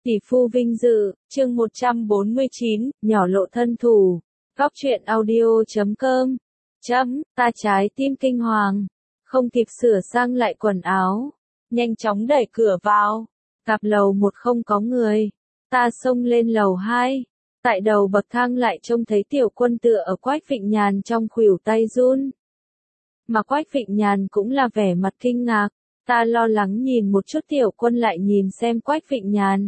Tỷ phu vinh dự, chương 149, nhỏ lộ thân thủ. Góc truyện audio.com. Ta trái tim kinh hoàng. Không kịp sửa sang lại quần áo. Nhanh chóng đẩy cửa vào. Gặp lầu 1 không có người. Ta xông lên lầu 2. Tại đầu bậc thang lại trông thấy Tiểu Quân tựa ở Quách Vịnh Nhàn trong khuỷu tay run. Mà Quách Vịnh Nhàn cũng là vẻ mặt kinh ngạc. Ta lo lắng nhìn một chút Tiểu Quân lại nhìn xem Quách Vịnh Nhàn.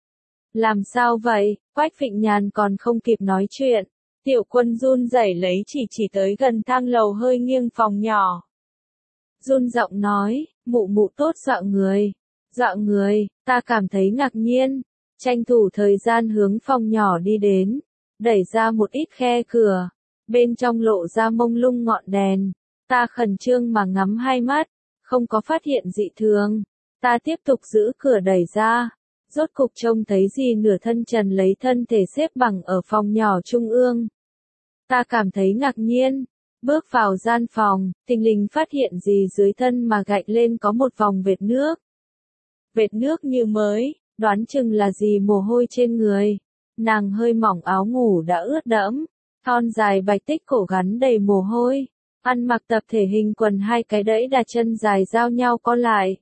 Làm sao vậy? Quách Vịnh Nhàn còn không kịp nói chuyện. Tiểu Quân run rẩy lấy chỉ tới gần thang lầu hơi nghiêng phòng nhỏ. Run giọng nói, mụ mụ tốt dọa người. Dọa người, ta cảm thấy ngạc nhiên. Tranh thủ thời gian hướng phòng nhỏ đi đến. Đẩy ra một ít khe cửa. Bên trong lộ ra mông lung ngọn đèn. Ta khẩn trương mà ngắm hai mắt. Không có phát hiện dị thường. Ta tiếp tục giữ cửa đẩy ra. Rốt cục trông thấy gì nửa thân trần lấy thân thể xếp bằng ở phòng nhỏ trung ương. Ta cảm thấy ngạc nhiên. Bước vào gian phòng, thình lình phát hiện gì dưới thân mà gạch lên có một vòng vệt nước. Vệt nước như mới, đoán chừng là gì mồ hôi trên người. Nàng hơi mỏng áo ngủ đã ướt đẫm. Thon dài bạch tích cổ gắn đầy mồ hôi. Ăn mặc tập thể hình quần hai cái đẫy đặt chân dài giao nhau co lại.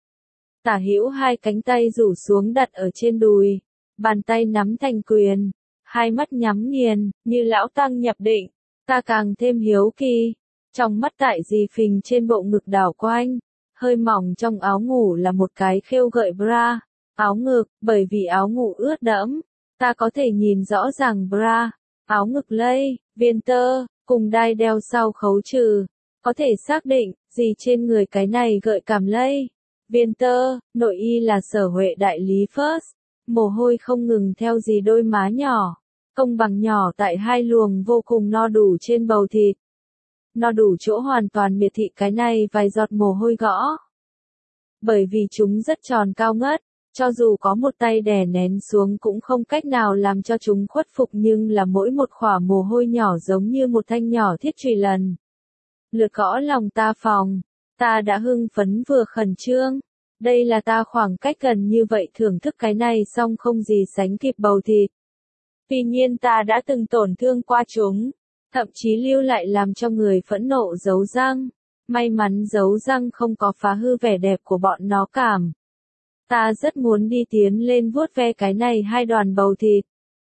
Tả hữu hai cánh tay rủ xuống đặt ở trên đùi, bàn tay nắm thành quyền, hai mắt nhắm nghiền, như lão tăng nhập định. Ta càng thêm hiếu kỳ, trong mắt tại dì phình trên bộ ngực đảo quanh, hơi mỏng trong áo ngủ là một cái khêu gợi bra, áo ngực, bởi vì áo ngủ ướt đẫm, ta có thể nhìn rõ ràng bra, áo ngực lây, viên tơ, cùng đai đeo sau khấu trừ, có thể xác định, gì trên người cái này gợi cảm lây. Viên tơ, nội y là Sở Huệ đại lý First, mồ hôi không ngừng theo dì đôi má nhỏ, công bằng nhỏ tại hai luồng vô cùng no đủ trên bầu thịt. No đủ chỗ hoàn toàn miệt thị cái này vài giọt mồ hôi gõ. Bởi vì chúng rất tròn cao ngất, cho dù có một tay đè nén xuống cũng không cách nào làm cho chúng khuất phục nhưng là mỗi một khỏa mồ hôi nhỏ giống như một thanh nhỏ thiết chùy lần. Lượt gõ lòng ta phòng. Ta đã hưng phấn vừa khẩn trương. Đây là ta khoảng cách gần như vậy thưởng thức cái này xong không gì sánh kịp bầu thịt. Tuy nhiên ta đã từng tổn thương qua chúng. Thậm chí lưu lại làm cho người phẫn nộ dấu răng. May mắn dấu răng không có phá hư vẻ đẹp của bọn nó cảm. Ta rất muốn đi tiến lên vuốt ve cái này hai đoàn bầu thịt.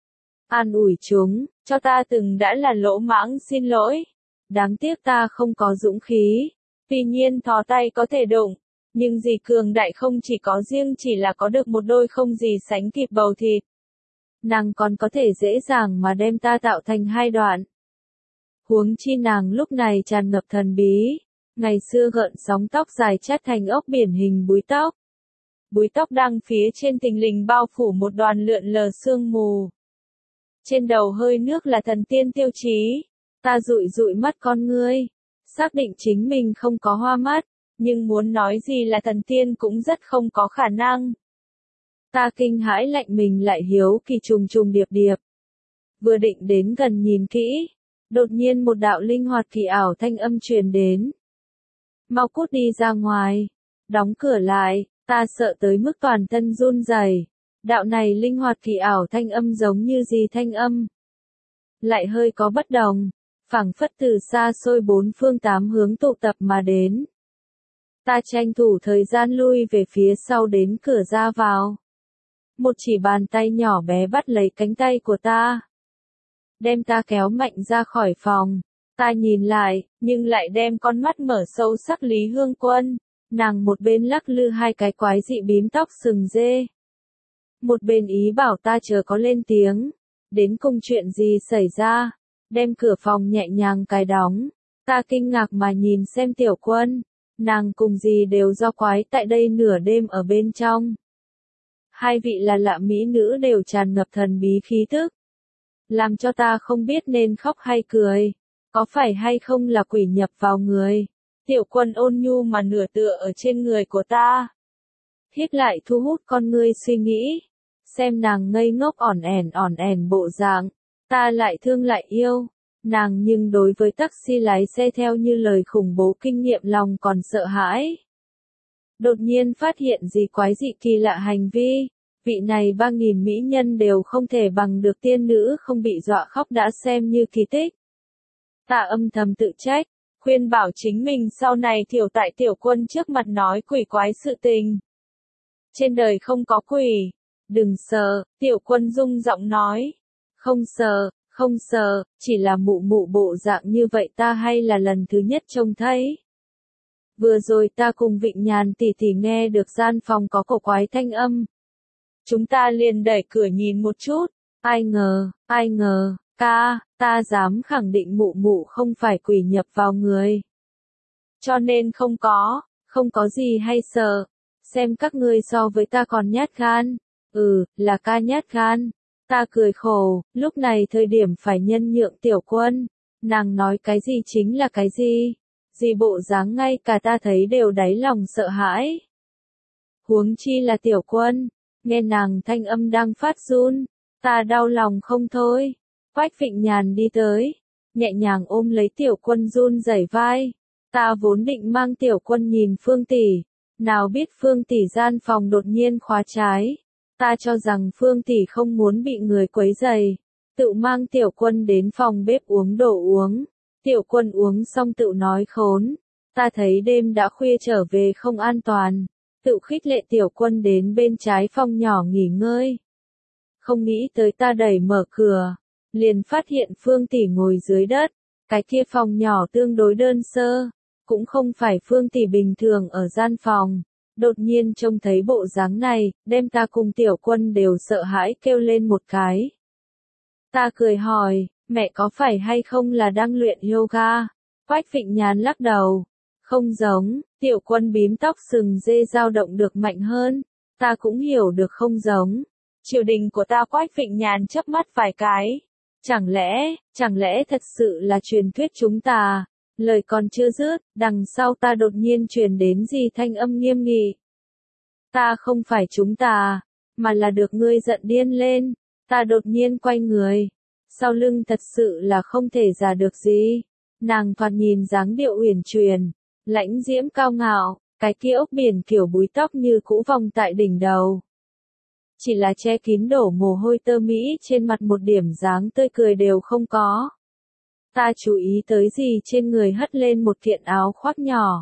An ủi chúng, cho ta từng đã là lỗ mãng xin lỗi. Đáng tiếc ta không có dũng khí. Tuy nhiên thò tay có thể đụng, nhưng dì cường đại không chỉ có riêng chỉ là có được một đôi không gì sánh kịp bầu thịt. Nàng còn có thể dễ dàng mà đem ta tạo thành hai đoạn. Huống chi nàng lúc này tràn ngập thần bí, ngày xưa gợn sóng tóc dài chát thành ốc biển hình búi tóc. Búi tóc đang phía trên thình lình bao phủ một đoàn lượn lờ sương mù. Trên đầu hơi nước là thần tiên tiêu chí, ta dụi dụi mắt con ngươi. Xác định chính mình không có hoa mắt, nhưng muốn nói gì là thần tiên cũng rất không có khả năng. Ta kinh hãi lạnh mình lại hiếu kỳ trùng điệp điệp. Vừa định đến gần nhìn kỹ, đột nhiên một đạo linh hoạt kỳ ảo thanh âm truyền đến. Mau cút đi ra ngoài, đóng cửa lại, ta sợ tới mức toàn thân run rẩy. Đạo này linh hoạt kỳ ảo thanh âm giống như gì thanh âm. Lại hơi có bất đồng. Phảng phất từ xa xôi bốn phương tám hướng tụ tập mà đến. Ta tranh thủ thời gian lui về phía sau đến cửa ra vào. Một chỉ bàn tay nhỏ bé bắt lấy cánh tay của ta. Đem ta kéo mạnh ra khỏi phòng. Ta nhìn lại, nhưng lại đem con mắt mở sâu sắc Lý Hương Quân. Nàng một bên lắc lư hai cái quái dị bím tóc sừng dê. Một bên ý bảo ta chờ có lên tiếng. Đến cùng chuyện gì xảy ra? Đem cửa phòng nhẹ nhàng cài đóng. Ta kinh ngạc mà nhìn xem Tiểu Quân. Nàng cùng gì đều do quái tại đây nửa đêm ở bên trong. Hai vị là lạ mỹ nữ đều tràn ngập thần bí khí tức. Làm cho ta không biết nên khóc hay cười. Có phải hay không là quỷ nhập vào người. Tiểu Quân ôn nhu mà nửa tựa ở trên người của ta. Thiết lại thu hút con ngươi suy nghĩ. Xem nàng ngây ngốc ỏn ẻn bộ dạng. Ta lại thương lại yêu, nàng nhưng đối với taxi lái xe theo như lời khủng bố kinh nghiệm lòng còn sợ hãi. Đột nhiên phát hiện gì quái dị kỳ lạ hành vi, vị này 3.000 mỹ nhân đều không thể bằng được tiên nữ không bị dọa khóc đã xem như kỳ tích. Ta âm thầm tự trách, khuyên bảo chính mình sau này thiểu tại tiểu quân trước mặt nói quỷ quái sự tình. Trên đời không có quỷ. Đừng sợ, tiểu quân rung giọng nói. Không sợ, không sợ, chỉ là mụ mụ bộ dạng như vậy ta hay là lần thứ nhất trông thấy. Vừa rồi ta cùng Vịnh Nhàn tỷ tỷ nghe được gian phòng có cổ quái thanh âm. Chúng ta liền đẩy cửa nhìn một chút, ai ngờ, ta dám khẳng định mụ mụ không phải quỷ nhập vào người. Cho nên không có gì hay sợ, xem các ngươi so với ta còn nhát gan. Là ca nhát gan. Ta cười khổ, lúc này thời điểm phải nhân nhượng tiểu quân. Nàng nói cái gì chính là cái gì. Gì bộ dáng ngay cả ta thấy đều đáy lòng sợ hãi. Huống chi là tiểu quân, nghe nàng thanh âm đang phát run, ta đau lòng không thôi. Quách Vịnh Nhàn đi tới, nhẹ nhàng ôm lấy tiểu quân run rẩy vai. Ta vốn định mang tiểu quân nhìn Phương tỷ, nào biết Phương tỷ gian phòng đột nhiên khóa trái. Ta cho rằng Phương tỷ không muốn bị người quấy rầy, tự mang tiểu quân đến phòng bếp uống đồ uống. Tiểu quân uống xong tự nói khốn, ta thấy đêm đã khuya trở về không an toàn, tự khích lệ tiểu quân đến bên trái phòng nhỏ nghỉ ngơi. Không nghĩ tới ta đẩy mở cửa, liền phát hiện Phương tỷ ngồi dưới đất, cái kia phòng nhỏ tương đối đơn sơ, cũng không phải Phương tỷ bình thường ở gian phòng. Đột nhiên trông thấy bộ dáng này, đem ta cùng tiểu quân đều sợ hãi kêu lên một cái. Ta cười hỏi, mẹ có phải hay không là đang luyện yoga? Quách Vịnh Nhàn lắc đầu. Không giống, tiểu quân bím tóc sừng dê dao động được mạnh hơn. Ta cũng hiểu được không giống. Triều đình của ta Quách Vịnh Nhàn chớp mắt vài cái. Chẳng lẽ thật sự là truyền thuyết chúng ta? Lời còn chưa dứt, đằng sau ta đột nhiên truyền đến gì thanh âm nghiêm nghị. Ta không phải chúng ta, mà là được ngươi giận điên lên. Ta đột nhiên quay người. Sau lưng thật sự là không thể giả được gì. Nàng thoạt nhìn dáng điệu uyển chuyển, lãnh diễm cao ngạo, cái kia ốc biển kiểu búi tóc như cũ vòng tại đỉnh đầu. Chỉ là che kín đổ mồ hôi tơ mỹ trên mặt một điểm dáng tươi cười đều không có. Ta chú ý tới gì trên người hất lên một kiện áo khoác nhỏ.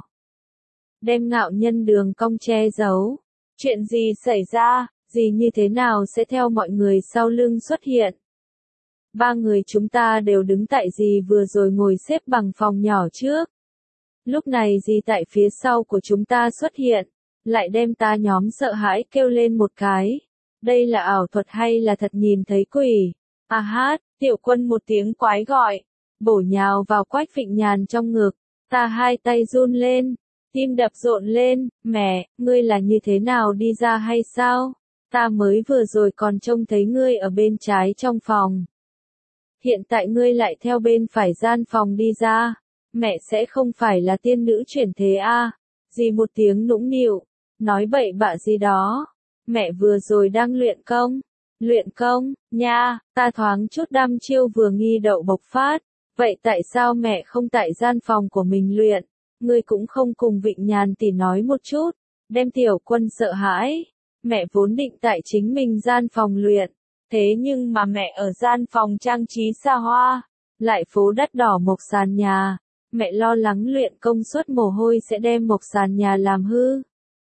Đem ngạo nhân đường cong che giấu. Chuyện gì xảy ra, gì như thế nào sẽ theo mọi người sau lưng xuất hiện. Ba người chúng ta đều đứng tại gì vừa rồi ngồi xếp bằng phòng nhỏ trước. Lúc này gì tại phía sau của chúng ta xuất hiện, lại đem ta nhóm sợ hãi kêu lên một cái. Đây là ảo thuật hay là thật nhìn thấy quỷ? À hát, tiểu quân một tiếng quái gọi, bổ nhào vào Quách Vịnh Nhàn trong ngực. Ta hai tay run lên, tim đập rộn lên, mẹ, ngươi là như thế nào đi ra hay sao? Ta mới vừa rồi còn trông thấy ngươi ở bên trái trong phòng. Hiện tại ngươi lại theo bên phải gian phòng đi ra. Mẹ sẽ không phải là tiên nữ chuyển thế à? Dì một tiếng nũng nịu, nói bậy bạ gì đó. Mẹ vừa rồi đang luyện công. Luyện công, nha, ta thoáng chút đăm chiêu vừa nghi đậu bộc phát. Vậy tại sao mẹ không tại gian phòng của mình luyện? Ngươi cũng không cùng Vịnh Nhàn tỷ nói một chút, đem tiểu quân sợ hãi. Mẹ vốn định tại chính mình gian phòng luyện, thế nhưng mà mẹ ở gian phòng trang trí xa hoa, lại phố đắt đỏ mộc sàn nhà. Mẹ lo lắng luyện công suất mồ hôi sẽ đem mộc sàn nhà làm hư.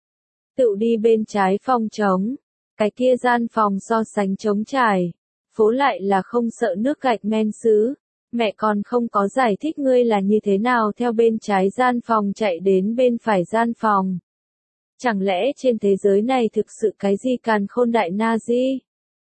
Tự đi bên trái phòng trống, cái kia gian phòng so sánh trống trải, phố lại là không sợ nước gạch men sứ. Mẹ còn không có giải thích ngươi là như thế nào theo bên trái gian phòng chạy đến bên phải gian phòng. Chẳng lẽ trên thế giới này thực sự cái gì càn khôn đại na di?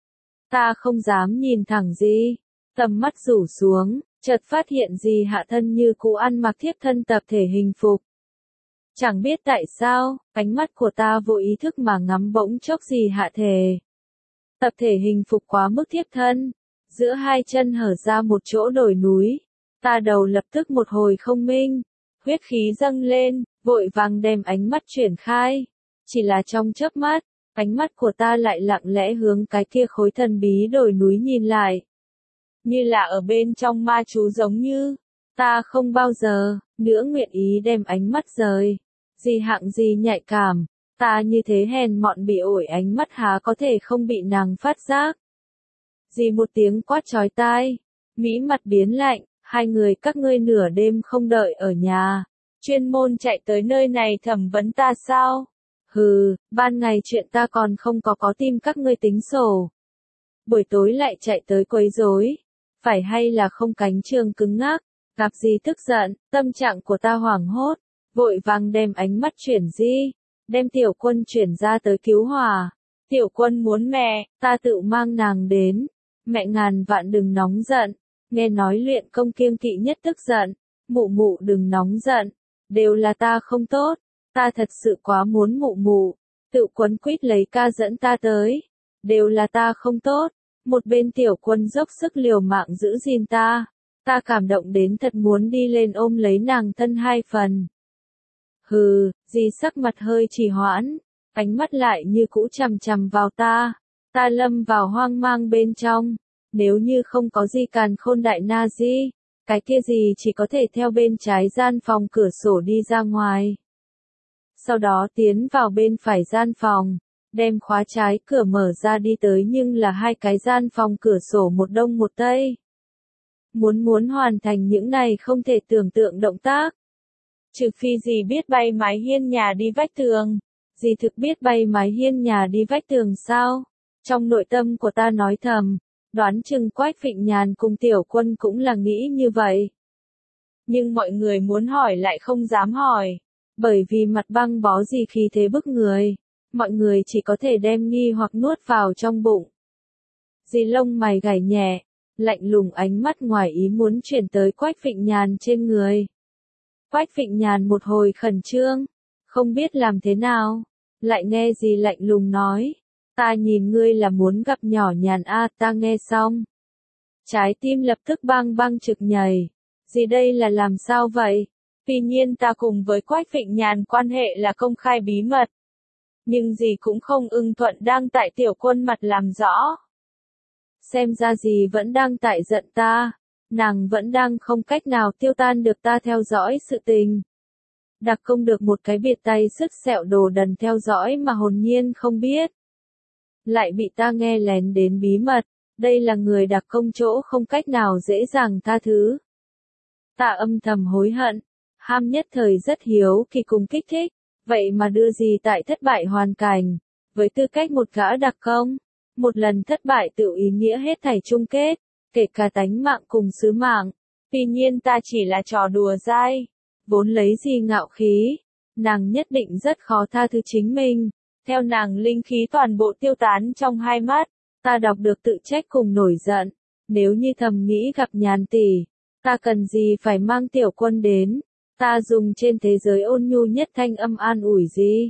Ta không dám nhìn thẳng gì, tầm mắt rủ xuống, chợt phát hiện gì hạ thân như cũ ăn mặc thiếp thân tập thể hình phục. Chẳng biết tại sao, ánh mắt của ta vô ý thức mà ngắm bỗng chốc gì hạ thể. Tập thể hình phục quá mức thiếp thân, giữa hai chân hở ra một chỗ đồi núi. Ta đầu lập tức một hồi không minh, huyết khí dâng lên, vội vàng đem ánh mắt chuyển khai. Chỉ là trong chớp mắt, ánh mắt của ta lại lặng lẽ hướng cái kia khối thần bí đồi núi nhìn lại. Như là ở bên trong ma chú giống như, ta không bao giờ nữa nguyện ý đem ánh mắt rời. Gì hạng gì nhạy cảm, Ta như thế hèn mọn bị ổi ánh mắt há có thể không bị nàng phát giác. Dì một tiếng quát chói tai. Mỹ mặt biến lạnh, hai người các ngươi nửa đêm không đợi ở nhà. Chuyên môn chạy tới nơi này thẩm vấn ta sao? Hừ, ban ngày chuyện ta còn không có tìm các ngươi tính sổ. Buổi tối lại chạy tới quấy rối. Phải hay là không cánh trường cứng ngắc, gặp gì tức giận, tâm trạng của ta hoảng hốt, vội vàng đem ánh mắt chuyển di, đem Tiểu Quân chuyển ra tới cứu hỏa. Tiểu Quân muốn mẹ, ta tự mang nàng đến. Mẹ ngàn vạn đừng nóng giận, nghe nói luyện công kiêng kỵ nhất tức giận, mụ mụ đừng nóng giận, đều là ta không tốt, ta thật sự quá muốn mụ mụ, tự quấn quýt lấy ca dẫn ta tới, đều là ta không tốt. Một bên Tiểu Quân dốc sức liều mạng giữ gìn ta cảm động đến thật muốn đi lên ôm lấy nàng thân hai phần. Hừ, dì sắc mặt hơi trì hoãn, ánh mắt lại như cũ chằm chằm vào ta lâm vào hoang mang bên trong, nếu như không có gì càn khôn đại na di, cái kia gì chỉ có thể theo bên trái gian phòng cửa sổ đi ra ngoài. Sau đó tiến vào bên phải gian phòng, đem khóa trái cửa mở ra đi tới nhưng là hai cái gian phòng cửa sổ một đông một tây. Muốn hoàn thành những này không thể tưởng tượng động tác. Trừ phi dì biết bay mái hiên nhà đi vách tường. Dì thực biết bay mái hiên nhà đi vách tường sao? Trong nội tâm của ta nói thầm, đoán chừng Quách Phịnh Nhàn cùng Tiểu Quân cũng là nghĩ như vậy. Nhưng mọi người muốn hỏi lại không dám hỏi, bởi vì mặt băng bó gì khí thế bức người, mọi người chỉ có thể đem nghi hoặc nuốt vào trong bụng. Dì lông mày gảy nhẹ, lạnh lùng ánh mắt ngoài ý muốn chuyển tới Quách Phịnh Nhàn trên người. Quách Phịnh Nhàn một hồi khẩn trương, không biết làm thế nào, lại nghe dì lạnh lùng nói, ta nhìn ngươi là muốn gặp nhỏ Nhàn a. Ta nghe xong, trái tim lập tức bang bang trực nhảy, dì đây là làm sao vậy? Tuy nhiên ta cùng với Quách Phịnh Nhàn quan hệ là công khai bí mật, nhưng dì cũng không ưng thuận đang tại Tiểu Quân mặt làm rõ. Xem ra dì vẫn đang tại giận ta, nàng vẫn đang không cách nào tiêu tan được ta theo dõi sự tình. Đặc công được một cái biệt tay sức sẹo đồ đần theo dõi mà hồn nhiên không biết. Lại bị ta nghe lén đến bí mật, đây là người đặc công chỗ không cách nào dễ dàng tha thứ. Ta âm thầm hối hận, ham nhất thời rất hiếu kỳ cùng kích thích, vậy mà đưa gì tại thất bại hoàn cảnh, với tư cách một gã đặc công. Một lần thất bại tự ý nghĩa hết thảy chung kết, kể cả tánh mạng cùng sứ mạng. Tuy nhiên ta chỉ là trò đùa dai, vốn lấy gì ngạo khí, nàng nhất định rất khó tha thứ chính mình. Theo nàng linh khí toàn bộ tiêu tán trong hai mắt, ta đọc được tự trách cùng nổi giận. Nếu như thầm nghĩ gặp Nhàn tỷ, ta cần gì phải mang Tiểu Quân đến, ta dùng trên thế giới ôn nhu nhất thanh âm an ủi gì.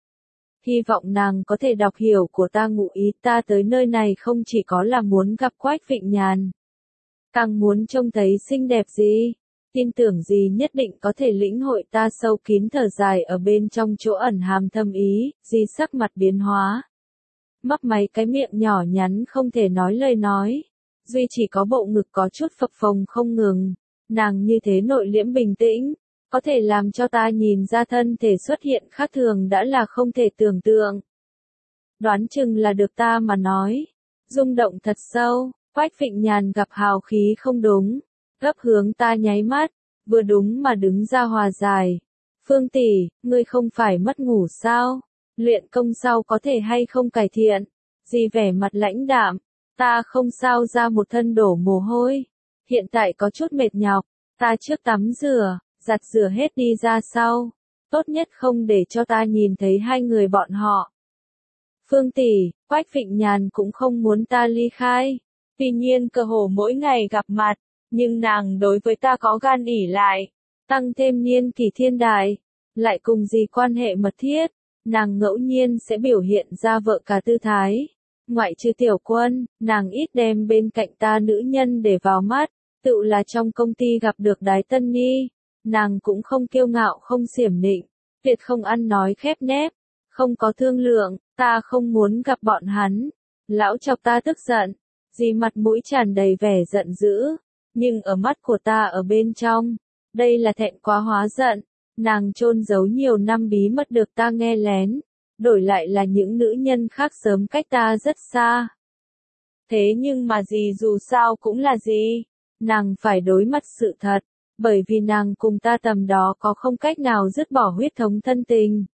Hy vọng nàng có thể đọc hiểu của ta ngụ ý ta tới nơi này không chỉ có là muốn gặp Quách Phịnh Nhàn, càng muốn trông thấy xinh đẹp gì, tin tưởng gì nhất định có thể lĩnh hội ta sâu kín thở dài ở bên trong chỗ ẩn hàm thâm ý, gì sắc mặt biến hóa. Mấp máy cái miệng nhỏ nhắn không thể nói lời nói, duy chỉ có bộ ngực có chút phập phồng không ngừng, nàng như thế nội liễm bình tĩnh. Có thể làm cho ta nhìn ra thân thể xuất hiện khác thường đã là không thể tưởng tượng. Đoán chừng là được ta mà nói. Rung động thật sâu, Quách Phịnh Nhàn gặp hào khí không đúng. Gấp hướng ta nháy mắt, vừa đúng mà đứng ra hòa giải. Phương tỷ, ngươi không phải mất ngủ sao? Luyện công sau có thể hay không cải thiện? Dì vẻ mặt lãnh đạm, ta không sao ra một thân đổ mồ hôi. Hiện tại có chút mệt nhọc, ta trước tắm rửa. Giặt rửa hết đi ra sau, tốt nhất không để cho ta nhìn thấy hai người bọn họ. Phương tỷ, Quách Phịnh Nhàn cũng không muốn ta ly khai, tuy nhiên cơ hồ mỗi ngày gặp mặt, nhưng nàng đối với ta có gan ỷ lại, tăng thêm niên kỷ thiên đại, lại cùng gì quan hệ mật thiết, nàng ngẫu nhiên sẽ biểu hiện ra vợ cả tư thái. Ngoại trừ Tiểu Quân, nàng ít đem bên cạnh ta nữ nhân để vào mắt, tự là trong công ty gặp được Đái Tân Ni. Nàng cũng không kiêu ngạo không xiểm nịnh, tuyệt không ăn nói khép nép, không có thương lượng, ta không muốn gặp bọn hắn. Lão chọc ta tức giận, dì mặt mũi tràn đầy vẻ giận dữ, nhưng ở mắt của ta ở bên trong, đây là thẹn quá hóa giận, nàng chôn giấu nhiều năm bí mật được ta nghe lén, đổi lại là những nữ nhân khác sớm cách ta rất xa. Thế nhưng mà gì dù sao cũng là gì, nàng phải đối mặt sự thật, bởi vì nàng cùng ta tầm đó có không cách nào dứt bỏ huyết thống thân tình.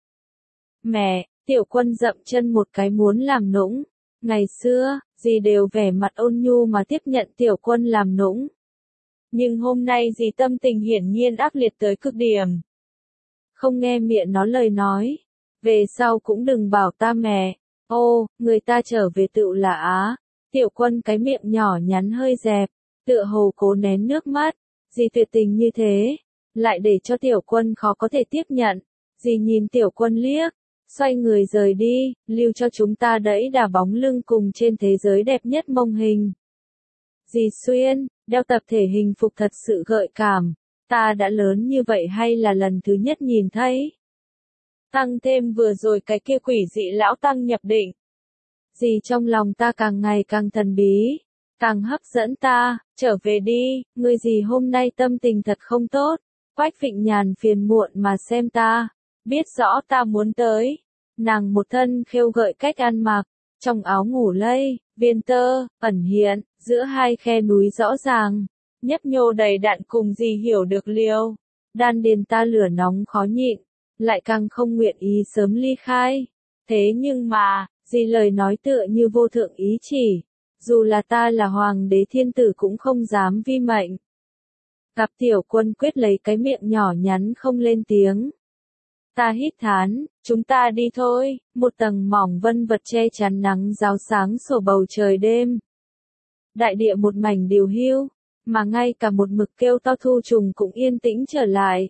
Mẹ, Tiểu Quân dậm chân một cái muốn làm nũng. Ngày xưa, dì đều vẻ mặt ôn nhu mà tiếp nhận Tiểu Quân làm nũng. Nhưng hôm nay dì tâm tình hiển nhiên ác liệt tới cực điểm. Không nghe miệng nó lời nói. Về sau cũng đừng bảo ta mẹ. Ô, người ta trở về tựu là Á. Tiểu Quân cái miệng nhỏ nhắn hơi dẹp, tựa hồ cố nén nước mắt. Dì tuyệt tình như thế, lại để cho Tiểu Quân khó có thể tiếp nhận. Dì nhìn Tiểu Quân liếc, xoay người rời đi, lưu cho chúng ta đẫy đà bóng lưng cùng trên thế giới đẹp nhất mông hình. Dì Xuyên, đeo tập thể hình phục thật sự gợi cảm, ta đã lớn như vậy hay là lần thứ nhất nhìn thấy. Tăng thêm vừa rồi cái kia quỷ dị lão tăng nhập định. Dì trong lòng ta càng ngày càng thần bí, càng hấp dẫn ta, trở về đi, ngươi dì hôm nay tâm tình thật không tốt. Quách Phịnh Nhàn phiền muộn mà xem ta, biết rõ ta muốn tới. Nàng một thân khêu gợi cách ăn mặc, trong áo ngủ lây, viên tơ, ẩn hiện, giữa hai khe núi rõ ràng, nhấp nhô đầy đặn cùng gì hiểu được liêu. Đan điền ta lửa nóng khó nhịn, lại càng không nguyện ý sớm ly khai. Thế nhưng mà, gì lời nói tựa như vô thượng ý chỉ, dù là ta là hoàng đế thiên tử cũng không dám vi mệnh. Gặp Tiểu Quân quyết lấy cái miệng nhỏ nhắn không lên tiếng. Ta hít thán, chúng ta đi thôi, một tầng mỏng vân vật che chắn nắng ráo sáng sổ bầu trời đêm. Đại địa một mảnh điều hưu, mà ngay cả một mực kêu to thu trùng cũng yên tĩnh trở lại.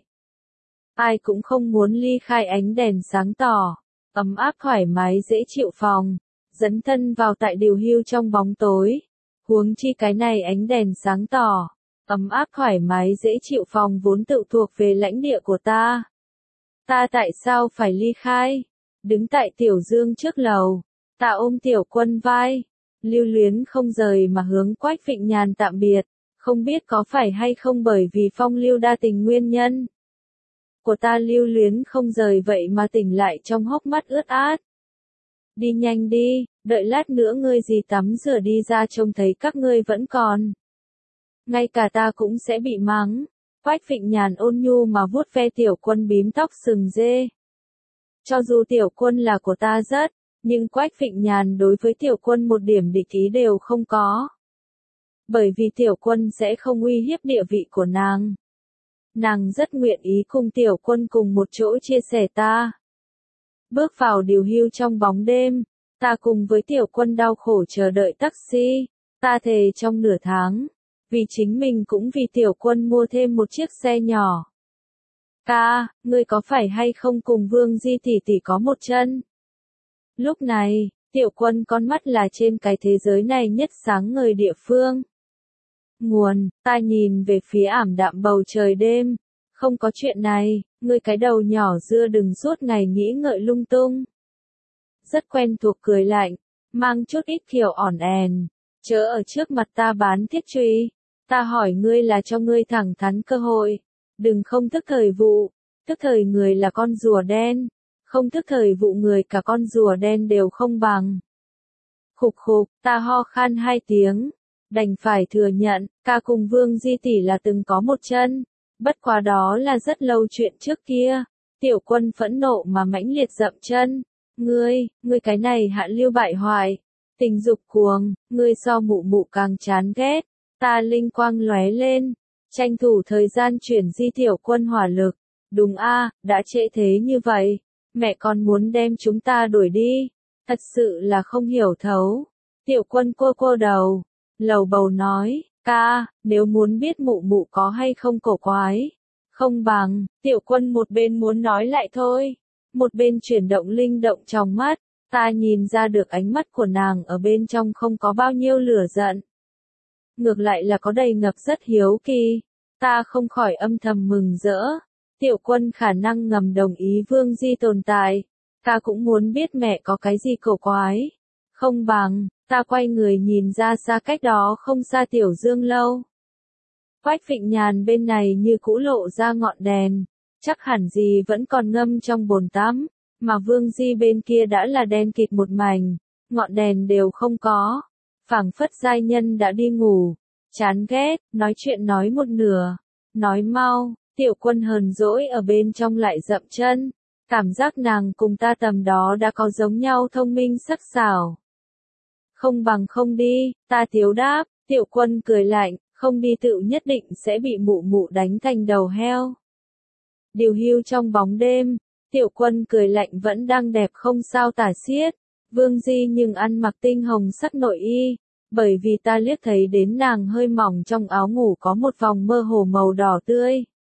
Ai cũng không muốn ly khai ánh đèn sáng tỏ, ấm áp thoải mái dễ chịu phòng, dấn thân vào tại điều hưu trong bóng tối. Huống chi cái này ánh đèn sáng tỏ, ấm áp thoải mái dễ chịu phòng vốn tự thuộc về lãnh địa của ta. Ta tại sao phải ly khai? Đứng tại Tiểu Dương trước lầu, ta ôm Tiểu Quân vai, lưu luyến không rời mà hướng Quách Phịnh Nhàn tạm biệt, không biết có phải hay không bởi vì phong lưu đa tình nguyên nhân. Của ta lưu luyến không rời vậy mà tỉnh lại trong hốc mắt ướt át. Đi nhanh đi, đợi lát nữa ngươi dì tắm rửa đi ra trông thấy các ngươi vẫn còn. Ngay cả ta cũng sẽ bị mắng. Quách Phịnh Nhàn ôn nhu mà vuốt ve Tiểu Quân bím tóc sừng dê. Cho dù Tiểu Quân là của ta rất, nhưng Quách Phịnh Nhàn đối với Tiểu Quân một điểm địch ý đều không có. Bởi vì Tiểu Quân sẽ không uy hiếp địa vị của nàng. Nàng rất nguyện ý cùng Tiểu Quân cùng một chỗ chia sẻ ta. Bước vào điều hưu trong bóng đêm, ta cùng với Tiểu Quân đau khổ chờ đợi taxi, ta thề trong nửa tháng. Vì chính mình cũng vì Tiểu Quân mua thêm một chiếc xe nhỏ. Ca, ngươi có phải hay không cùng Vương Di tỷ tỷ có một chân? Lúc này, Tiểu Quân con mắt là trên cái thế giới này nhất sáng ngời địa phương. Nguồn, ta nhìn về phía ảm đạm bầu trời đêm. Không có chuyện này, ngươi cái đầu nhỏ dưa đừng suốt ngày nghĩ ngợi lung tung. Rất quen thuộc cười lạnh, mang chút ít kiểu ỏn èn, chớ ở trước mặt ta bán thiết truy. Ta hỏi ngươi là cho ngươi thẳng thắn cơ hội, đừng không thức thời vụ, thức thời người là con rùa đen, không thức thời vụ người cả con rùa đen đều không bằng. Khục khục, ta ho khan 2 tiếng, đành phải thừa nhận, ca cùng Vương Di tỷ là từng có một chân, bất quá đó là rất lâu chuyện trước kia. Tiểu Quân phẫn nộ mà mãnh liệt dậm chân, ngươi cái này hạ lưu bại hoại, tình dục cuồng, ngươi so mụ mụ càng chán ghét. Ta linh quang lóe lên, tranh thủ thời gian chuyển di Tiểu Quân hỏa lực. Đúng a, đã trễ thế như vậy, mẹ còn muốn đem chúng ta đuổi đi, thật sự là không hiểu thấu. Tiểu Quân cô đầu, lầu bầu nói, ca, nếu muốn biết mụ mụ có hay không cổ quái, không bằng. Tiểu Quân một bên muốn nói lại thôi, một bên chuyển động linh động trong mắt, ta nhìn ra được ánh mắt của nàng ở bên trong không có bao nhiêu lửa giận. Ngược lại là có đầy ngập rất hiếu kỳ, ta không khỏi âm thầm mừng rỡ. Tiểu Quân khả năng ngầm đồng ý Vương Di tồn tại, ta cũng muốn biết mẹ có cái gì cổ quái. Không bằng, ta quay người nhìn ra xa cách đó không xa Tiểu Dương lâu. Quách Phịnh Nhàn bên này như cũ lộ ra ngọn đèn, chắc hẳn gì vẫn còn ngâm trong bồn tắm, mà Vương Di bên kia đã là đen kịt một mảnh, ngọn đèn đều không có. Phảng phất giai nhân đã đi ngủ, chán ghét, nói chuyện nói một nửa, nói mau, Tiểu Quân hờn dỗi ở bên trong lại dậm chân, cảm giác nàng cùng ta tầm đó đã có giống nhau thông minh sắc sảo. Không bằng không đi, ta thiếu đáp, Tiểu Quân cười lạnh, không đi tựu nhất định sẽ bị mụ mụ đánh thành đầu heo. Điều hưu trong bóng đêm, Tiểu Quân cười lạnh vẫn đang đẹp không sao tả xiết, Vương Di nhưng ăn mặc tinh hồng sắc nội y, bởi vì ta liếc thấy đến nàng hơi mỏng trong áo ngủ có một vòng mơ hồ màu đỏ tươi.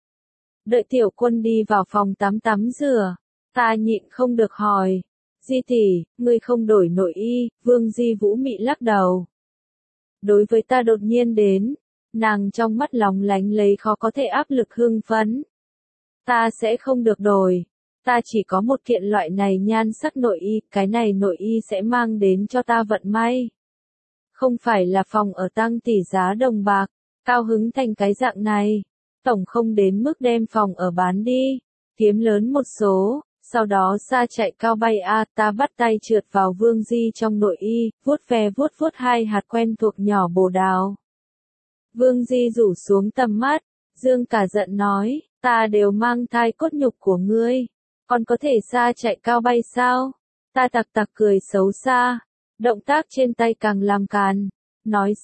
Đợi Tiểu Quân đi vào phòng tắm tắm rửa, ta nhịn không được hỏi, Di tỷ, ngươi không đổi nội y, Vương Di Vũ mị lắc đầu. Đối với ta đột nhiên đến, nàng trong mắt lóng lánh lấy khó có thể áp lực hưng phấn. Ta sẽ không được đổi, ta chỉ có một kiện loại này nhan sắc nội y, cái này nội y sẽ mang đến cho ta vận may. Không phải là phòng ở tăng tỷ giá đồng bạc, cao hứng thành cái dạng này, tổng không đến mức đem phòng ở bán đi, kiếm lớn một số, sau đó xa chạy cao bay ta bắt tay trượt vào Vương Di trong nội y, vuốt ve vuốt vuốt hai hạt quen thuộc nhỏ bồ đào. Vương Di rủ xuống tầm mắt, dương cả giận nói, ta đều mang thai cốt nhục của ngươi, còn có thể xa chạy cao bay sao? Ta tặc tặc cười xấu xa, động tác trên tay càng làm càn, nói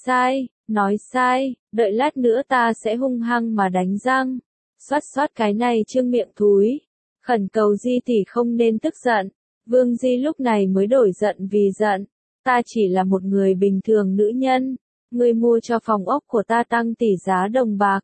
sai, đợi lát nữa ta sẽ hung hăng mà đánh răng, xoát xoát cái này trương miệng thúi, khẩn cầu Di tỷ không nên tức giận. Vương Di lúc này mới đổi giận vì giận, ta chỉ là một người bình thường nữ nhân, ngươi mua cho phòng ốc của ta tăng tỷ giá đồng bạc.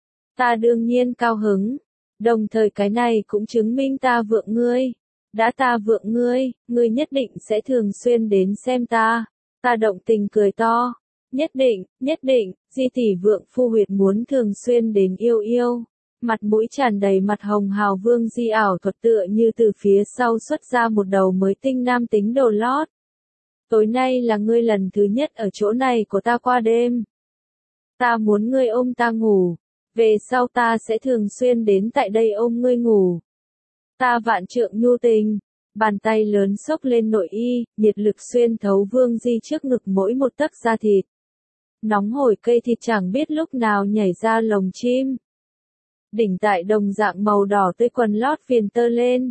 Ta đương nhiên cao hứng, đồng thời cái này cũng chứng minh ta vượng ngươi. Đã ta vượng ngươi, ngươi nhất định sẽ thường xuyên đến xem ta. Ta động tình cười to. Nhất định, Di tỷ vượng phu huyệt muốn thường xuyên đến yêu. Mặt mũi tràn đầy mặt hồng hào Vương Di ảo thuật tựa như từ phía sau xuất ra một đầu mới tinh nam tính đồ lót. Tối nay là ngươi lần thứ nhất ở chỗ này của ta qua đêm. Ta muốn ngươi ôm ta ngủ. Về sau ta sẽ thường xuyên đến tại đây ôm ngươi ngủ. Ta vạn trượng nhu tình, bàn tay lớn xốc lên nội y, nhiệt lực xuyên thấu Vương Di trước ngực mỗi một tấc da thịt. Nóng hổi cây thịt chẳng biết lúc nào nhảy ra lồng chim. Đỉnh tại đồng dạng màu đỏ tươi quần lót viền tơ lên.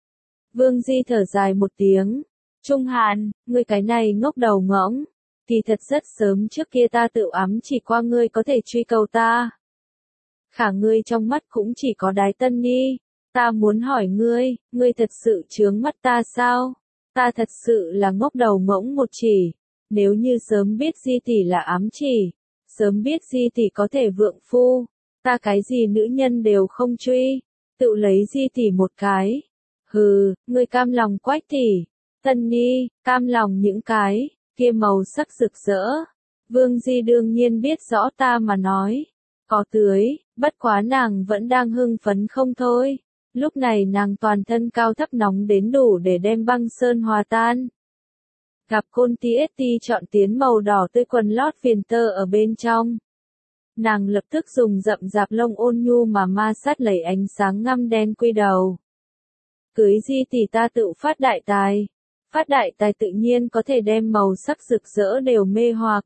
Vương Di thở dài một tiếng. Trung Hàn, ngươi cái này ngốc đầu ngỗng. Kỳ thật rất sớm trước kia ta tự ám chỉ qua ngươi có thể truy cầu ta. Khả ngươi trong mắt cũng chỉ có Đái Tân Nhi. Ta muốn hỏi ngươi thật sự chướng mắt ta sao? Ta thật sự là ngốc đầu ngỗng một chỉ. Nếu như sớm biết Di tỷ là ám chỉ, sớm biết Di tỷ có thể vượng phu, ta cái gì nữ nhân đều không truy, tự lấy Di tỷ một cái. Hừ, ngươi cam lòng Quách tỷ, Tân Nhi, cam lòng những cái kia màu sắc rực rỡ. Vương Di đương nhiên biết rõ ta mà nói, có tưới, bất quá nàng vẫn đang hưng phấn không thôi. Lúc này nàng toàn thân cao thấp nóng đến đủ để đem băng sơn hòa tan. Gặp Côn TST chọn tiến màu đỏ tươi quần lót viền tơ ở bên trong. Nàng lập tức dùng rậm rạp lông ôn nhu mà ma sát lấy ánh sáng ngăm đen quy đầu. Cưới Di tỷ ta tự phát đại tài. Phát đại tài tự nhiên có thể đem màu sắc rực rỡ đều mê hoặc.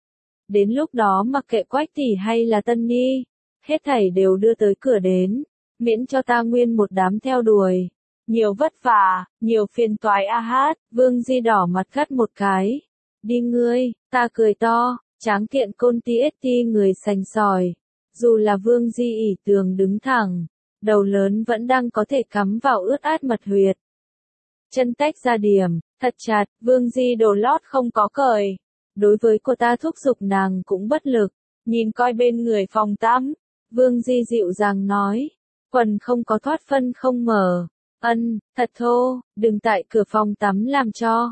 Đến lúc đó mặc kệ Quách tỷ hay là Tân Nhi, hết thảy đều đưa tới cửa đến, miễn cho ta nguyên một đám theo đuổi. Nhiều vất vả, nhiều phiền toái hát, Vương Di đỏ mặt gắt một cái. Đi ngươi, ta cười to, tráng kiện Côn TST người sành sỏi. Dù là Vương Di ỉ tường đứng thẳng, đầu lớn vẫn đang có thể cắm vào ướt át mật huyệt. Chân tách ra điểm, thật chặt, Vương Di đồ lót không có cởi. Đối với cô ta thúc giục nàng cũng bất lực, nhìn coi bên người phòng tắm. Vương Di dịu dàng nói, quần không có thoát phân không mở. Thật thô, đừng tại cửa phòng tắm làm cho.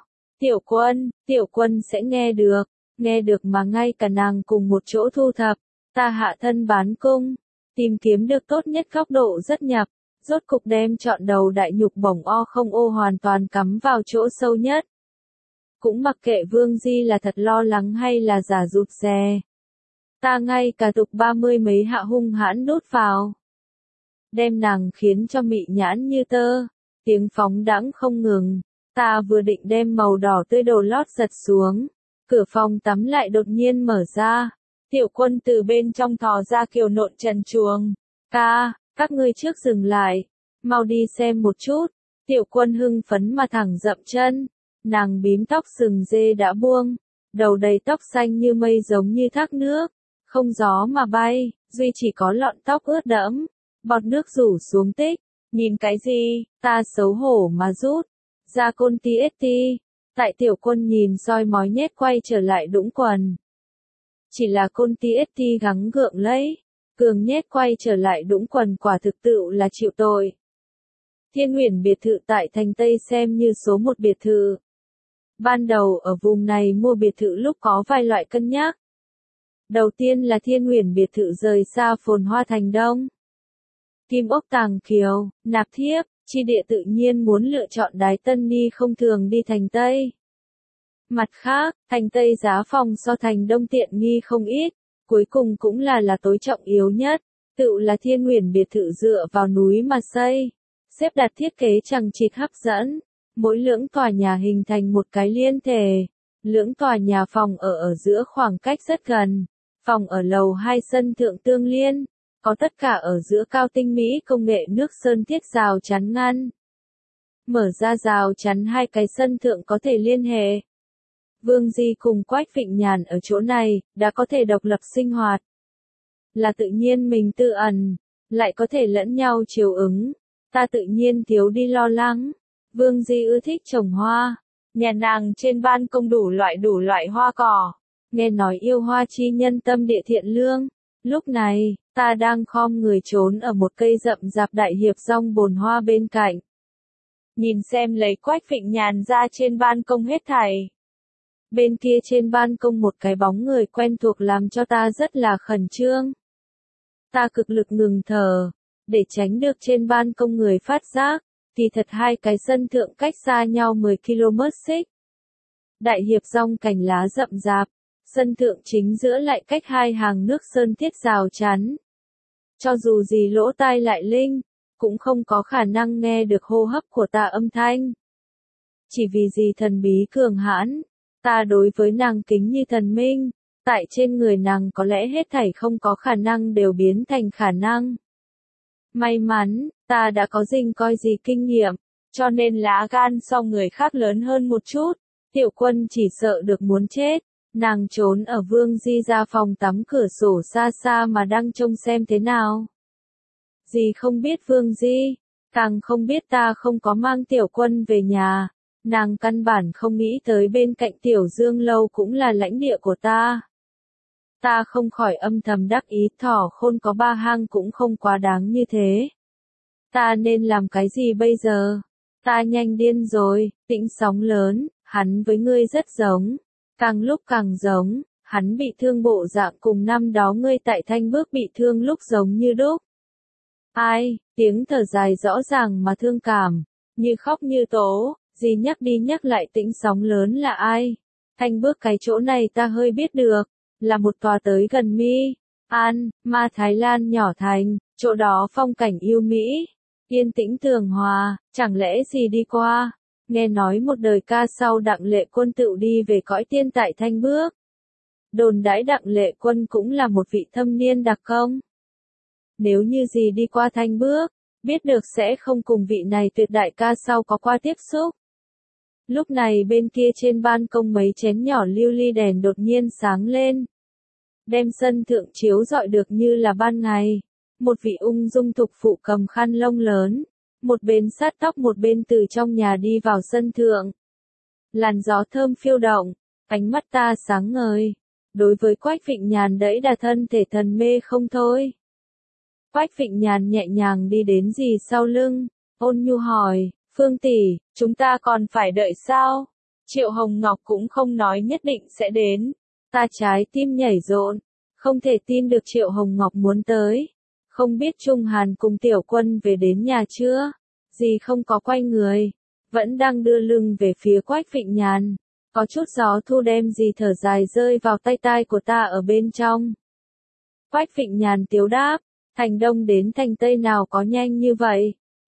Tiểu Quân sẽ nghe được mà ngay cả nàng cùng một chỗ thu thập. Ta hạ thân bán cung, tìm kiếm được tốt nhất góc độ rất nhập, rốt cục đem chọn đầu đại nhục bổng o không ô hoàn toàn cắm vào chỗ sâu nhất. Cũng mặc kệ Vương Di là thật lo lắng hay là giả rụt rè. Ta ngay cả tục 30 mấy hạ hung hãn đút vào. Đem nàng khiến cho mị nhãn như tơ. tiếng phóng đãng không ngừng. Ta vừa định đem màu đỏ tươi đồ lót giật xuống, cửa phòng tắm lại đột nhiên mở ra. Tiểu Quân từ bên trong thò ra kiều nộn trần truồng. Ca, các ngươi trước dừng lại, mau đi xem một chút. Tiểu Quân hưng phấn mà thẳng dậm chân, nàng bím tóc sừng dê đã buông, đầu đầy tóc xanh như mây giống như thác nước, không gió mà bay, duy chỉ có lọn tóc ướt đẫm, bọt nước rủ xuống tích. Nhìn cái gì, ta xấu hổ mà rút ra côn ti esti. Tại Tiểu Quân nhìn soi mói nhét quay trở lại đũng quần. Chỉ là côn ti esti gắng gượng lấy, cường nhét quay trở lại đũng quần quả thực tựu là chịu tội. Thiên Huyền biệt thự tại thành Tây xem như số một biệt thự. Ban đầu ở vùng này mua biệt thự lúc có vài loại cân nhắc. Đầu tiên là Thiên Huyền biệt thự rời xa phồn hoa thành Đông. Kim ốc tàng kiều, nạp thiếp, chi địa tự nhiên muốn lựa chọn Đái Tân Ni không thường đi thành Tây. Mặt khác, thành Tây giá phòng so thành Đông tiện nghi không ít, cuối cùng cũng là tối trọng yếu nhất, tựu là Thiên Huyền biệt thự dựa vào núi mà xây, xếp đặt thiết kế chằng chịt hấp dẫn, mỗi lưỡng tòa nhà hình thành một cái liên thể, lưỡng tòa nhà phòng ở giữa khoảng cách rất gần, phòng ở lầu 2 sân thượng tương liên. Có tất cả ở giữa cao tinh mỹ công nghệ nước sơn thiết rào chắn ngăn. Mở ra rào chắn hai cái sân thượng có thể liên hệ. Vương Di cùng Quách Vịnh Nhàn ở chỗ này, đã có thể độc lập sinh hoạt. Là tự nhiên mình tự ẩn, lại có thể lẫn nhau chiều ứng. Ta tự nhiên thiếu đi lo lắng. Vương Di ưa thích trồng hoa. Nhà nàng trên ban công đủ loại hoa cỏ. Nghe nói yêu hoa chi nhân tâm địa thiện lương. Lúc này, ta đang khom người trốn ở một cây rậm rạp đại hiệp rong bồn hoa bên cạnh. Nhìn xem lấy Quách Vịnh Nhàn ra trên ban công hết thảy. Bên kia trên ban công một cái bóng người quen thuộc làm cho ta rất là khẩn trương. Ta cực lực ngừng thở, để tránh được trên ban công người phát giác, thì thật hai cái sân thượng cách xa nhau 10 km xích. Đại hiệp rong cành lá rậm rạp. Sân thượng chính giữa lại cách hai hàng nước sơn thiết rào chắn. Cho dù gì lỗ tai lại linh, cũng không có khả năng nghe được hô hấp của ta âm thanh. Chỉ vì gì thần bí cường hãn, ta đối với nàng kính như thần minh, tại trên người nàng có lẽ hết thảy không có khả năng đều biến thành khả năng. May mắn, ta đã có dình coi gì kinh nghiệm, cho nên lá gan so người khác lớn hơn một chút, Tiểu Quân chỉ sợ được muốn chết. Nàng trốn ở Vương Di ra phòng tắm cửa sổ xa xa mà đang trông xem thế nào. Dì không biết Vương Di, càng không biết ta không có mang Tiểu Quân về nhà, nàng căn bản không nghĩ tới bên cạnh Tiểu Dương lâu cũng là lãnh địa của ta. Ta không khỏi âm thầm đắc ý thỏ khôn có ba hang cũng không quá đáng như thế. Ta nên làm cái gì bây giờ? Ta nhanh điên rồi, Tĩnh sóng lớn, hắn với ngươi rất giống. Càng lúc càng giống, hắn bị thương bộ dạng cùng năm đó ngươi tại Thanh Bước bị thương lúc giống như đúc. Ai, tiếng thở dài rõ ràng mà thương cảm, như khóc như tố, gì nhắc đi nhắc lại Tĩnh sóng lớn là ai? Thanh Bước cái chỗ này ta hơi biết được, là một tòa tới gần Mi An, Ma Thái Lan nhỏ thành, chỗ đó phong cảnh yêu mỹ, yên tĩnh tường hòa, chẳng lẽ gì đi qua? Nghe nói một đời ca sau Đặng Lệ Quân tựu đi về cõi tiên tại Thanh Bước. Đồn đãi Đặng Lệ Quân cũng là một vị thâm niên đặc công. Nếu như gì đi qua Thanh Bước, biết được sẽ không cùng vị này tuyệt đại ca sau có qua tiếp xúc. Lúc này bên kia trên ban công mấy chén nhỏ lưu ly đèn đột nhiên sáng lên. Đem sân thượng chiếu rọi được như là ban ngày. Một vị ung dung thục phụ cầm khăn lông lớn. Một bên sát tóc một bên từ trong nhà đi vào sân thượng. Làn gió thơm phiêu động, ánh mắt ta sáng ngời. Đối với Quách Vịnh Nhàn đẫy đà thân thể thần mê không thôi. Quách Vịnh Nhàn nhẹ nhàng đi đến dì sau lưng, ôn nhu hỏi, Phương tỷ, chúng ta còn phải đợi sao? Triệu Hồng Ngọc cũng không nói nhất định sẽ đến. Ta trái tim nhảy rộn, không thể tin được Triệu Hồng Ngọc muốn tới. Không biết Trung Hàn cùng Tiểu Quân về đến nhà chưa? Dì không có quay người, vẫn đang đưa lưng về phía Quách Vịnh Nhàn. Có chút gió thu đem dì thở dài rơi vào tay tai của ta ở bên trong. Quách Vịnh Nhàn tiếu đáp, thành Đông đến thành Tây nào có nhanh như vậy?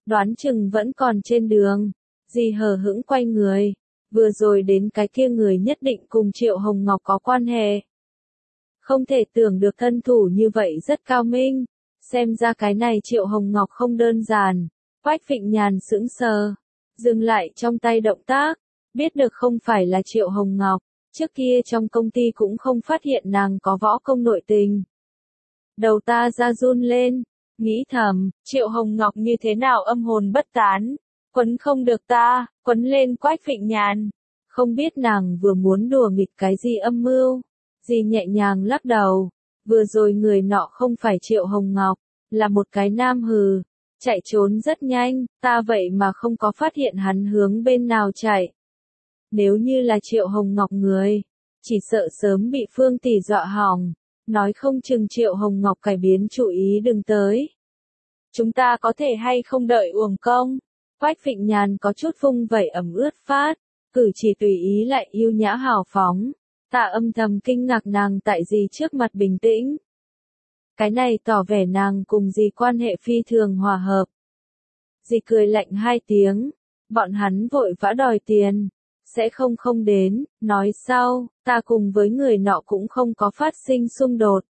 đoán chừng vẫn còn trên đường. Dì hờ hững quay người, vừa rồi đến cái kia người nhất định cùng Triệu Hồng Ngọc có quan hệ. Không thể tưởng được thân thủ như vậy rất cao minh, xem ra cái này Triệu Hồng Ngọc không đơn giản. Quách Phịnh Nhàn sững sờ, dừng lại trong tay động tác, biết được không phải là Triệu Hồng Ngọc, trước kia trong công ty cũng không phát hiện nàng có võ công nội tình. Đầu ta ra run lên, nghĩ thầm, Triệu Hồng Ngọc như thế nào âm hồn bất tán, quấn không được ta, quấn lên Quách Phịnh Nhàn. Không biết nàng vừa muốn đùa nghịch cái gì âm mưu, dì nhẹ nhàng lắc đầu, vừa rồi người nọ không phải Triệu Hồng Ngọc, là một cái nam hừ, chạy trốn rất nhanh, ta vậy mà không có phát hiện hắn hướng bên nào chạy. Nếu như là Triệu Hồng Ngọc người, chỉ sợ sớm bị Phương tỷ dọa hỏng, nói không chừng Triệu Hồng Ngọc cải biến chủ ý đừng tới. Chúng ta có thể hay không đợi uổng công? Quách Phịnh Nhàn có chút vung vẩy ẩm ướt phát, cử chỉ tùy ý lại yêu nhã hào phóng. Ta âm thầm kinh ngạc nàng tại gì trước mặt bình tĩnh. Cái này tỏ vẻ nàng cùng dì quan hệ phi thường hòa hợp. Dì cười lạnh hai tiếng, bọn hắn vội vã đòi tiền, sẽ không đến, nói sau, ta cùng với người nọ cũng không có phát sinh xung đột.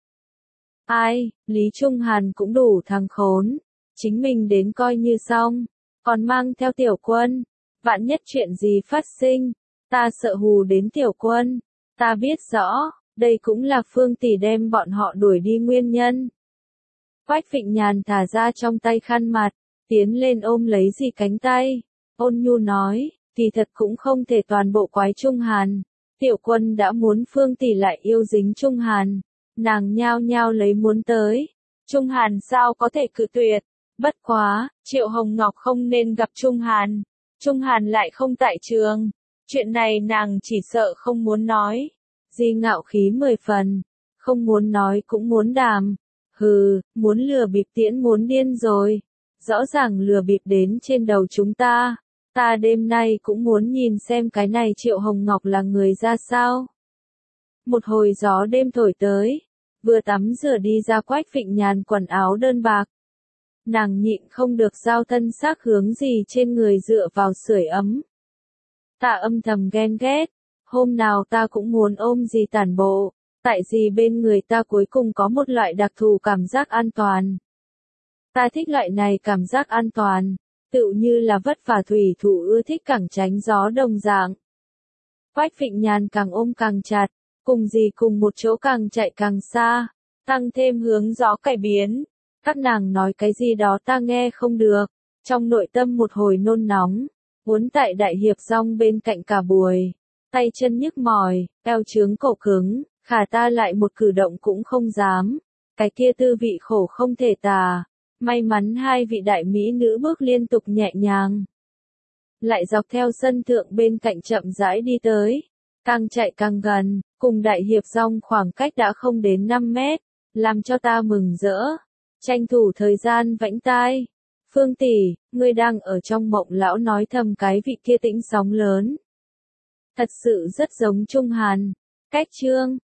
Ai, Lý Trung Hàn cũng đủ thằng khốn, chính mình đến coi như xong, còn mang theo Tiểu Quân, vạn nhất chuyện gì phát sinh, ta sợ hù đến Tiểu Quân, ta biết rõ, đây cũng là Phương tỷ đem bọn họ đuổi đi nguyên nhân. Quách Phịnh Nhàn thả ra trong tay khăn mặt, tiến lên ôm lấy dì cánh tay, ôn nhu nói, kỳ thật cũng không thể toàn bộ quái Trung Hàn, Tiểu Quân đã muốn Phương tỷ lại yêu dính Trung Hàn, nàng nhao nhao lấy muốn tới, Trung Hàn sao có thể cự tuyệt, bất quá, Triệu Hồng Ngọc không nên gặp Trung Hàn, Trung Hàn lại không tại trường, chuyện này nàng chỉ sợ không muốn nói, dì ngạo khí 10 phần, không muốn nói cũng muốn đàm, hừ, muốn lừa bịp tiễn muốn điên rồi, rõ ràng lừa bịp đến trên đầu chúng ta. Ta đêm nay cũng muốn nhìn xem cái này Triệu Hồng Ngọc là người ra sao. Một hồi gió đêm thổi tới, vừa tắm rửa đi ra Quách Phịnh Nhàn quần áo đơn bạc. Nàng nhịn không được giao thân xác hướng gì trên người dựa vào sưởi ấm. Ta âm thầm ghen ghét, hôm nào ta cũng muốn ôm gì tản bộ, tại gì bên người ta cuối cùng có một loại đặc thù cảm giác an toàn. Ta thích loại này cảm giác an toàn. Tựu như là vất vả thủy thủ ưa thích cẳng tránh gió đồng dạng. Quách Phịnh Nhàn càng ôm càng chặt, cùng gì cùng một chỗ càng chạy càng xa, tăng thêm hướng gió cải biến. Các nàng nói cái gì đó ta nghe không được, trong nội tâm một hồi nôn nóng, muốn tại đại hiệp rong bên cạnh cả buổi, tay chân nhức mỏi, eo trướng cổ cứng, khả ta lại một cử động cũng không dám, cái kia tư vị khổ không thể tả. May mắn hai vị đại mỹ nữ bước liên tục nhẹ nhàng. Lại dọc theo sân thượng bên cạnh chậm rãi đi tới. Càng chạy càng gần, cùng đại hiệp rong khoảng cách đã không đến 5 mét. Làm cho ta mừng rỡ. Tranh thủ thời gian vẫy tai. Phương tỷ, ngươi đang ở trong mộng lão nói thầm cái vị kia tĩnh sóng lớn. Thật sự rất giống Trung Hàn. Cách chương.